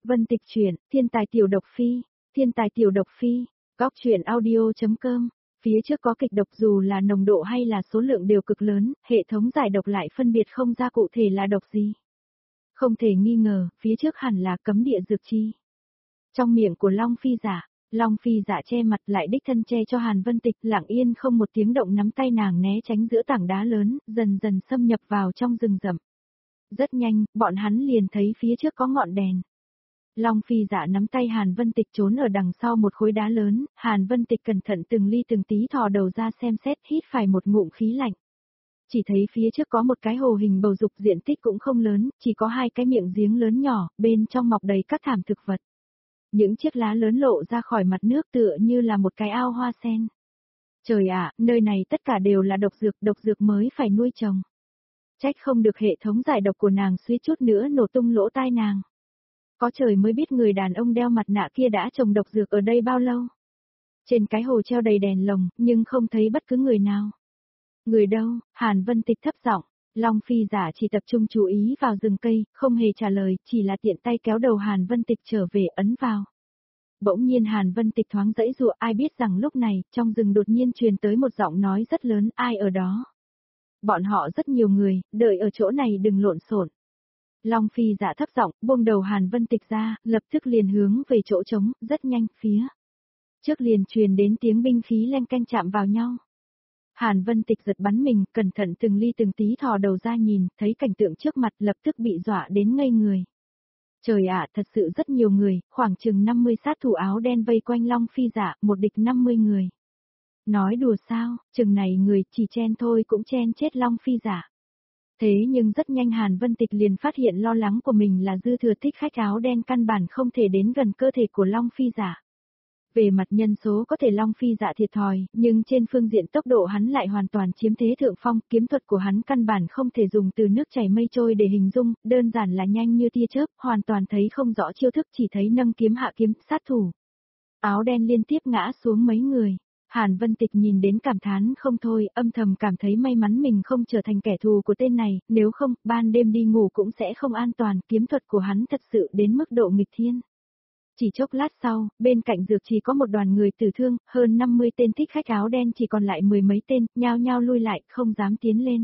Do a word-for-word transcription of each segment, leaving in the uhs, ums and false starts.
Vân Tịch truyện, Thiên tài tiểu độc phi, Thiên tài tiểu độc phi, góc truyện audio.com. Phía trước có kịch độc dù là nồng độ hay là số lượng đều cực lớn, hệ thống giải độc lại phân biệt không ra cụ thể là độc gì. Không thể nghi ngờ, phía trước hẳn là cấm địa dược chi. Trong miệng của Long Phi Giả, Long Phi Giả che mặt lại đích thân che cho Hàn Vân Tịch, lặng yên không một tiếng động nắm tay nàng né tránh giữa tảng đá lớn, dần dần xâm nhập vào trong rừng rậm. Rất nhanh, bọn hắn liền thấy phía trước có ngọn đèn. Long Phi Dạ nắm tay Hàn Vân Tịch trốn ở đằng sau một khối đá lớn, Hàn Vân Tịch cẩn thận từng ly từng tí thò đầu ra xem xét, hít phải một ngụm khí lạnh. Chỉ thấy phía trước có một cái hồ hình bầu dục, diện tích cũng không lớn, chỉ có hai cái miệng giếng lớn nhỏ, bên trong mọc đầy các thảm thực vật. Những chiếc lá lớn lộ ra khỏi mặt nước tựa như là một cái ao hoa sen. Trời ạ, nơi này tất cả đều là độc dược, độc dược mới phải nuôi trồng. Trách không được hệ thống giải độc của nàng suýt chút nữa nổ tung lỗ tai nàng. Có trời mới biết người đàn ông đeo mặt nạ kia đã trồng độc dược ở đây bao lâu. Trên cái hồ treo đầy đèn lồng, nhưng không thấy bất cứ người nào. Người đâu? Hàn Vân Tịch thấp giọng. Long Phi Giả chỉ tập trung chú ý vào rừng cây, không hề trả lời, chỉ là tiện tay kéo đầu Hàn Vân Tịch trở về ấn vào. Bỗng nhiên Hàn Vân Tịch thoáng dãy dụa, ai biết rằng lúc này, trong rừng đột nhiên truyền tới một giọng nói rất lớn, ai ở đó? Bọn họ rất nhiều người, đợi ở chỗ này đừng lộn xộn. Long Phi Giả thấp giọng, buông đầu Hàn Vân Tịch ra, lập tức liền hướng về chỗ trống, rất nhanh, phía trước liền truyền đến tiếng binh khí leng keng chạm vào nhau. Hàn Vân Tịch giật bắn mình, cẩn thận từng ly từng tí thò đầu ra nhìn, thấy cảnh tượng trước mặt lập tức bị dọa đến ngây người. Trời ạ, thật sự rất nhiều người, khoảng chừng năm mươi sát thủ áo đen vây quanh Long Phi Giả, một địch năm mươi người. Nói đùa sao, chừng này người chỉ chen thôi cũng chen chết Long Phi Giả. Thế nhưng rất nhanh Hàn Vân Tịch liền phát hiện lo lắng của mình là dư thừa thích khách áo đen căn bản không thể đến gần cơ thể của Long Phi Giả. Về mặt nhân số có thể Long Phi Dạ thiệt thòi, nhưng trên phương diện tốc độ hắn lại hoàn toàn chiếm thế thượng phong, kiếm thuật của hắn căn bản không thể dùng từ nước chảy mây trôi để hình dung, đơn giản là nhanh như tia chớp, hoàn toàn thấy không rõ chiêu thức, chỉ thấy nâng kiếm hạ kiếm, sát thủ. Áo đen liên tiếp ngã xuống mấy người. Hàn Vân Tịch nhìn đến cảm thán không thôi, âm thầm cảm thấy may mắn mình không trở thành kẻ thù của tên này, nếu không, ban đêm đi ngủ cũng sẽ không an toàn, kiếm thuật của hắn thật sự đến mức độ nghịch thiên. Chỉ chốc lát sau, bên cạnh dược chỉ có một đoàn người tử thương, hơn năm mươi tên thích khách áo đen chỉ còn lại mười mấy tên, nhao nhao lui lại, không dám tiến lên.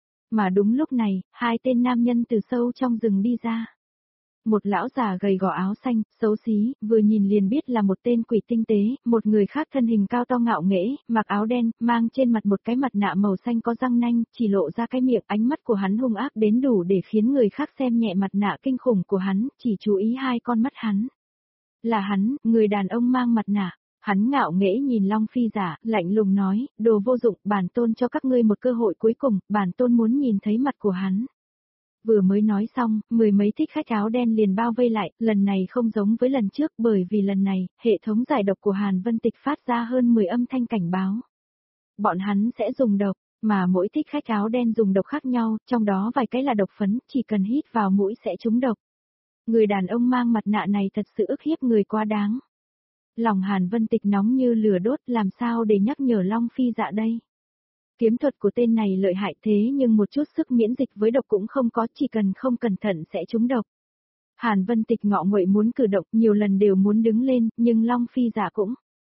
Mà đúng lúc này, hai tên nam nhân từ sâu trong rừng đi ra. Một lão già gầy gò áo xanh, xấu xí, vừa nhìn liền biết là một tên quỷ tinh tế, một người khác thân hình cao to ngạo nghễ, mặc áo đen, mang trên mặt một cái mặt nạ màu xanh có răng nanh, chỉ lộ ra cái miệng, ánh mắt của hắn hung ác đến đủ để khiến người khác xem nhẹ mặt nạ kinh khủng của hắn, chỉ chú ý hai con mắt hắn. Là hắn, người đàn ông mang mặt nạ. Hắn ngạo nghễ nhìn Long Phi Giả, lạnh lùng nói, đồ vô dụng, bản tôn cho các ngươi một cơ hội cuối cùng, bản tôn muốn nhìn thấy mặt của hắn. Vừa mới nói xong, mười mấy thích khách áo đen liền bao vây lại, lần này không giống với lần trước bởi vì lần này, hệ thống giải độc của Hàn Vân Tịch phát ra hơn mười âm thanh cảnh báo. Bọn hắn sẽ dùng độc, mà mỗi thích khách áo đen dùng độc khác nhau, trong đó vài cái là độc phấn, chỉ cần hít vào mũi sẽ trúng độc. Người đàn ông mang mặt nạ này thật sự ức hiếp người quá đáng. Lòng Hàn Vân Tịch nóng như lửa đốt, làm sao để nhắc nhở Long Phi Dạ đây? Kiếm thuật của tên này lợi hại thế nhưng một chút sức miễn dịch với độc cũng không có, chỉ cần không cẩn thận sẽ trúng độc. Hàn Vân Tịch ngọ nguậy muốn cử động, nhiều lần đều muốn đứng lên, nhưng Long Phi Dạ cũng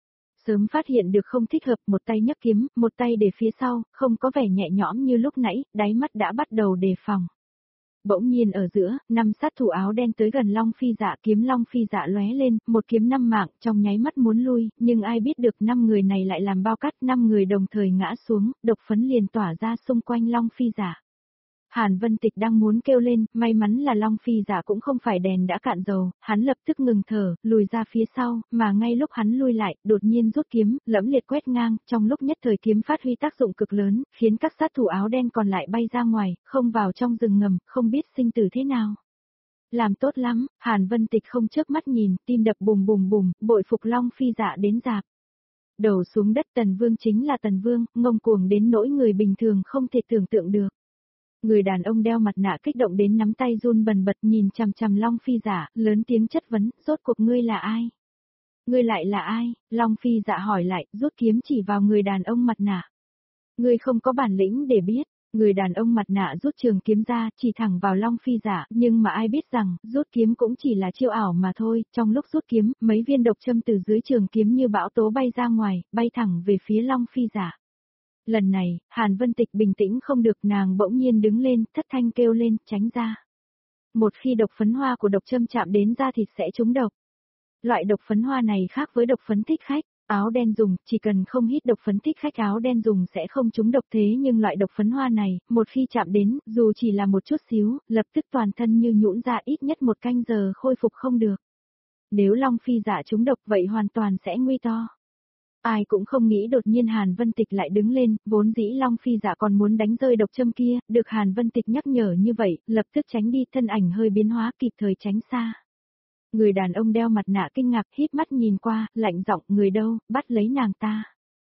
sớm phát hiện được không thích hợp, một tay nhấc kiếm, một tay để phía sau, không có vẻ nhẹ nhõm như lúc nãy, đáy mắt đã bắt đầu đề phòng. Bỗng nhiên ở giữa, năm sát thủ áo đen tới gần Long Phi Dạ, kiếm Long Phi Dạ lóe lên, một kiếm năm mạng, trong nháy mắt muốn lui, nhưng ai biết được năm người này lại làm bao cắt, năm người đồng thời ngã xuống, độc phấn liền tỏa ra xung quanh Long Phi Dạ. Hàn Vân Tịch đang muốn kêu lên, may mắn là Long Phi Giả cũng không phải đèn đã cạn dầu, hắn lập tức ngừng thở, lùi ra phía sau, mà ngay lúc hắn lui lại, đột nhiên rút kiếm, lẫm liệt quét ngang, trong lúc nhất thời kiếm phát huy tác dụng cực lớn, khiến các sát thủ áo đen còn lại bay ra ngoài, không vào trong rừng ngầm, không biết sinh tử thế nào. Làm tốt lắm, Hàn Vân Tịch không chớp mắt nhìn, tim đập bùm bùm bùm, bội phục Long Phi Giả đến dạp. Đầu xuống đất, Tần Vương chính là Tần Vương, ngông cuồng đến nỗi người bình thường không thể tưởng tượng được. Người đàn ông đeo mặt nạ kích động đến nắm tay run bần bật nhìn chằm chằm Long Phi Giả, lớn tiếng chất vấn, rốt cuộc ngươi là ai? Ngươi lại là ai? Long Phi Dạ hỏi lại, rút kiếm chỉ vào người đàn ông mặt nạ. Ngươi không có bản lĩnh để biết, Người đàn ông mặt nạ rút trường kiếm ra, chỉ thẳng vào Long Phi Dạ, nhưng mà ai biết rằng, rút kiếm cũng chỉ là chiêu ảo mà thôi, trong lúc rút kiếm, mấy viên độc châm từ dưới trường kiếm như bão tố bay ra ngoài, bay thẳng về phía Long Phi Dạ. Lần này, Hàn Vân Tịch bình tĩnh không được, nàng bỗng nhiên đứng lên, thất thanh kêu lên, tránh ra. Một khi độc phấn hoa của độc châm chạm đến da thịt sẽ trúng độc. Loại độc phấn hoa này khác với độc phấn thích khách. Áo đen dùng, chỉ cần không hít độc phấn thích khách áo đen dùng sẽ không trúng độc, thế nhưng loại độc phấn hoa này, một khi chạm đến, dù chỉ là một chút xíu, lập tức toàn thân như nhũn ra, ít nhất một canh giờ khôi phục không được. Nếu Long Phi Dạ trúng độc vậy hoàn toàn sẽ nguy to. Ai cũng không nghĩ đột nhiên Hàn Vân Tịch lại đứng lên, vốn dĩ Long Phi Dạ còn muốn đánh rơi độc châm kia, được Hàn Vân Tịch nhắc nhở như vậy, lập tức tránh đi, thân ảnh hơi biến hóa, kịp thời tránh xa. Người đàn ông đeo mặt nạ kinh ngạc, híp mắt nhìn qua, lạnh giọng, người đâu, bắt lấy nàng ta.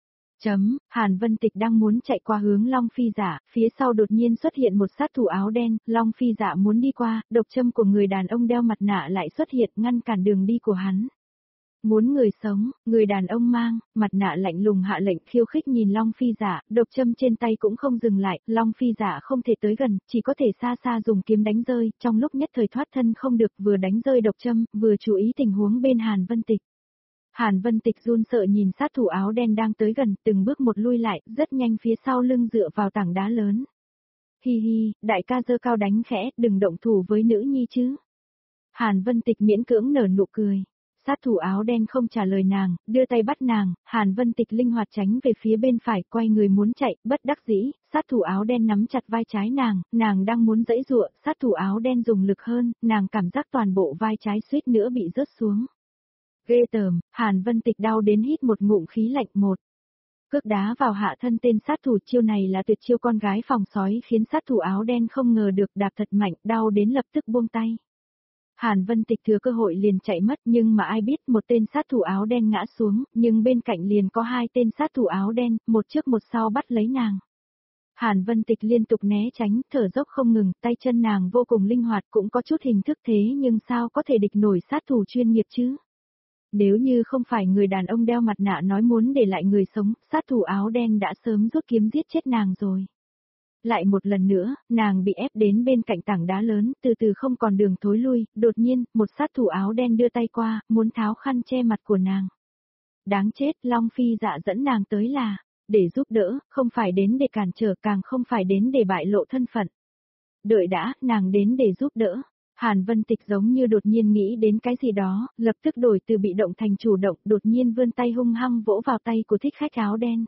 Chấm, Hàn Vân Tịch đang muốn chạy qua hướng Long Phi Dạ, phía sau đột nhiên xuất hiện một sát thủ áo đen, Long Phi Dạ muốn đi qua, độc châm của người đàn ông đeo mặt nạ lại xuất hiện ngăn cản đường đi của hắn. Muốn người sống, người đàn ông mang, mặt nạ lạnh lùng hạ lệnh khiêu khích nhìn Long Phi Dạ, độc châm trên tay cũng không dừng lại, Long Phi Dạ không thể tới gần, chỉ có thể xa xa dùng kiếm đánh rơi, trong lúc nhất thời thoát thân không được, vừa đánh rơi độc châm, vừa chú ý tình huống bên Hàn Vân Tịch. Hàn Vân Tịch run sợ nhìn sát thủ áo đen đang tới gần, từng bước một lui lại, rất nhanh phía sau lưng dựa vào tảng đá lớn. Hi hi, đại ca giơ cao đánh khẽ, đừng động thủ với nữ nhi chứ. Hàn Vân Tịch miễn cưỡng nở nụ cười. Sát thủ áo đen không trả lời nàng, đưa tay bắt nàng, Hàn Vân Tịch linh hoạt tránh về phía bên phải, quay người muốn chạy, bất đắc dĩ, sát thủ áo đen nắm chặt vai trái nàng, nàng đang muốn giãy giụa, sát thủ áo đen dùng lực hơn, nàng cảm giác toàn bộ vai trái suýt nữa bị rớt xuống. Ghê tởm, Hàn Vân Tịch đau đến hít một ngụm khí lạnh một. Cước đá vào hạ thân tên sát thủ, chiêu này là tuyệt chiêu con gái phòng sói, khiến sát thủ áo đen không ngờ được, đạp thật mạnh, đau đến lập tức buông tay. Hàn Vân Tịch thừa cơ hội liền chạy mất, nhưng mà ai biết một tên sát thủ áo đen ngã xuống, nhưng bên cạnh liền có hai tên sát thủ áo đen, một trước một sau bắt lấy nàng. Hàn Vân Tịch liên tục né tránh, thở dốc không ngừng, tay chân nàng vô cùng linh hoạt, cũng có chút hình thức thế nhưng sao có thể địch nổi sát thủ chuyên nghiệp chứ? Nếu như không phải người đàn ông đeo mặt nạ nói muốn để lại người sống, sát thủ áo đen đã sớm rút kiếm giết chết nàng rồi. Lại một lần nữa, nàng bị ép đến bên cạnh tảng đá lớn, từ từ không còn đường thối lui, đột nhiên, một sát thủ áo đen đưa tay qua, muốn tháo khăn che mặt của nàng. Đáng chết, Long Phi Dạ dẫn nàng tới là, để giúp đỡ, không phải đến để cản trở, càng không phải đến để bại lộ thân phận. Đợi đã, nàng đến để giúp đỡ. Hàn Vân Tịch giống như đột nhiên nghĩ đến cái gì đó, lập tức đổi từ bị động thành chủ động, đột nhiên vươn tay hung hăng vỗ vào tay của thích khách áo đen.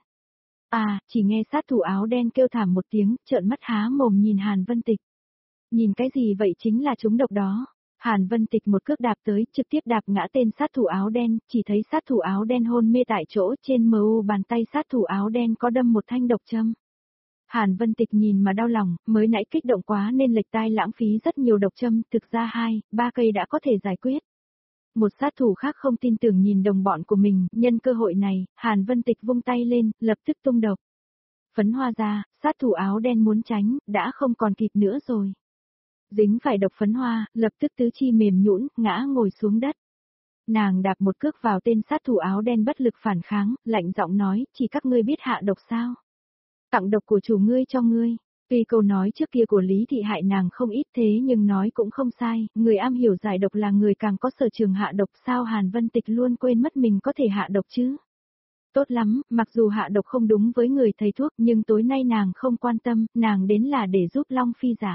À, chỉ nghe sát thủ áo đen kêu thảm một tiếng, trợn mắt há mồm nhìn Hàn Vân Tịch. Nhìn cái gì vậy, chính là trúng độc đó. Hàn Vân Tịch một cước đạp tới, trực tiếp đạp ngã tên sát thủ áo đen, chỉ thấy sát thủ áo đen hôn mê tại chỗ, trên mu bàn tay sát thủ áo đen có đâm một thanh độc châm. Hàn Vân Tịch nhìn mà đau lòng, mới nãy kích động quá nên lệch tai lãng phí rất nhiều độc châm, thực ra hai, ba cây đã có thể giải quyết. Một sát thủ khác không tin tưởng nhìn đồng bọn của mình, nhân cơ hội này, Hàn Vân Tịch vung tay lên, lập tức tung độc. Phấn hoa ra, sát thủ áo đen muốn tránh, đã không còn kịp nữa rồi. Dính phải độc phấn hoa, lập tức tứ chi mềm nhũn, ngã ngồi xuống đất. Nàng đạp một cước vào tên sát thủ áo đen bất lực phản kháng, lạnh giọng nói, chỉ các ngươi biết hạ độc sao? Tặng độc của chủ ngươi cho ngươi. Tuy câu nói trước kia của Lý Thị hại nàng không ít thế nhưng nói cũng không sai, người am hiểu giải độc là người càng có sở trường hạ độc, sao Hàn Vân Tịch luôn quên mất mình có thể hạ độc chứ? Tốt lắm, mặc dù hạ độc không đúng với người thầy thuốc nhưng tối nay nàng không quan tâm, nàng đến là để giúp Long Phi Dạ.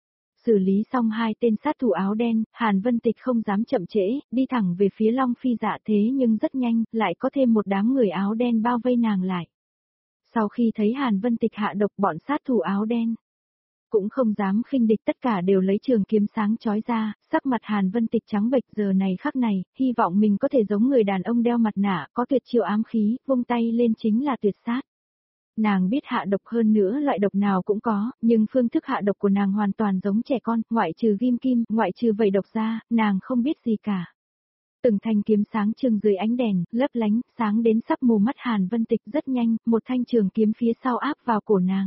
Xử lý xong hai tên sát thủ áo đen, Hàn Vân Tịch không dám chậm trễ, đi thẳng về phía Long Phi Dạ, thế nhưng rất nhanh, lại có thêm một đám người áo đen bao vây nàng lại. Sau khi thấy Hàn Vân Tịch hạ độc, bọn sát thủ áo đen cũng không dám khinh địch, tất cả đều lấy trường kiếm sáng chói ra, sắc mặt Hàn Vân Tịch trắng bệch, giờ này khắc này, hy vọng mình có thể giống người đàn ông đeo mặt nạ, có tuyệt chiêu ám khí, vung tay lên chính là tuyệt sát. Nàng biết hạ độc, hơn nữa loại độc nào cũng có, nhưng phương thức hạ độc của nàng hoàn toàn giống trẻ con, ngoại trừ ghim kim, ngoại trừ vẩy độc ra, nàng không biết gì cả. Từng thanh kiếm sáng trưng dưới ánh đèn, lấp lánh, sáng đến sắp mù mắt Hàn Vân Tịch, rất nhanh, một thanh trường kiếm phía sau áp vào cổ nàng.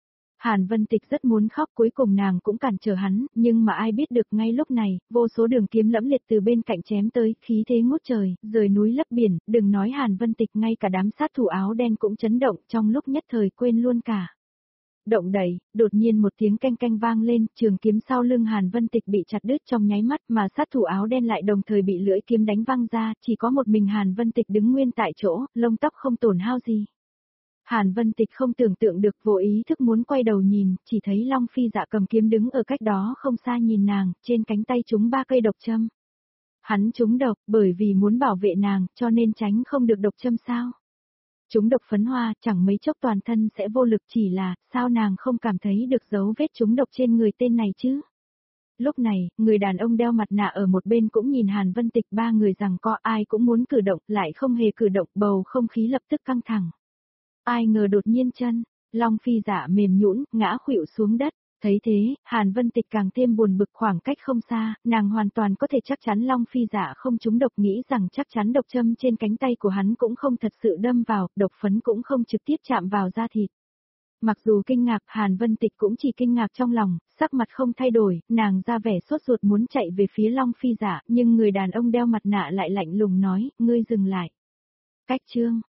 Hàn Vân Tịch rất muốn khóc, cuối cùng nàng cũng cản trở hắn, nhưng mà ai biết được ngay lúc này, vô số đường kiếm lẫm liệt từ bên cạnh chém tới, khí thế ngút trời, rời núi lấp biển, đừng nói Hàn Vân Tịch, ngay cả đám sát thủ áo đen cũng chấn động, trong lúc nhất thời quên luôn cả. động đẩy, đột nhiên một tiếng canh canh vang lên, trường kiếm sau lưng Hàn Vân Tịch bị chặt đứt trong nháy mắt mà sát thủ áo đen lại đồng thời bị lưỡi kiếm đánh văng ra, chỉ có một mình Hàn Vân Tịch đứng nguyên tại chỗ, lông tóc không tổn hao gì. Hàn Vân Tịch không tưởng tượng được, vô ý thức muốn quay đầu nhìn, chỉ thấy Long Phi Dạ cầm kiếm đứng ở cách đó không xa nhìn nàng, trên cánh tay trúng ba cây độc châm. Hắn trúng độc, bởi vì muốn bảo vệ nàng, cho nên tránh không được độc châm sao. Trúng độc phấn hoa, chẳng mấy chốc toàn thân sẽ vô lực, chỉ là, sao nàng không cảm thấy được dấu vết trúng độc trên người tên này chứ? Lúc này, người đàn ông đeo mặt nạ ở một bên cũng nhìn Hàn Vân Tịch, ba người rằng co ai cũng muốn cử động, lại không hề cử động, bầu không khí lập tức căng thẳng. Ai ngờ đột nhiên chân, Long Phi Dạ mềm nhũn, ngã khuỵu xuống đất. Thấy thế, Hàn Vân Tịch càng thêm buồn bực, khoảng cách không xa, nàng hoàn toàn có thể chắc chắn Long Phi Dạ không trúng độc, nghĩ rằng chắc chắn độc châm trên cánh tay của hắn cũng không thật sự đâm vào, độc phấn cũng không trực tiếp chạm vào da thịt. Mặc dù kinh ngạc, Hàn Vân Tịch cũng chỉ kinh ngạc trong lòng, sắc mặt không thay đổi, nàng ra vẻ sốt ruột muốn chạy về phía Long Phi Dạ, nhưng người đàn ông đeo mặt nạ lại lạnh lùng nói, ngươi dừng lại. Cách chương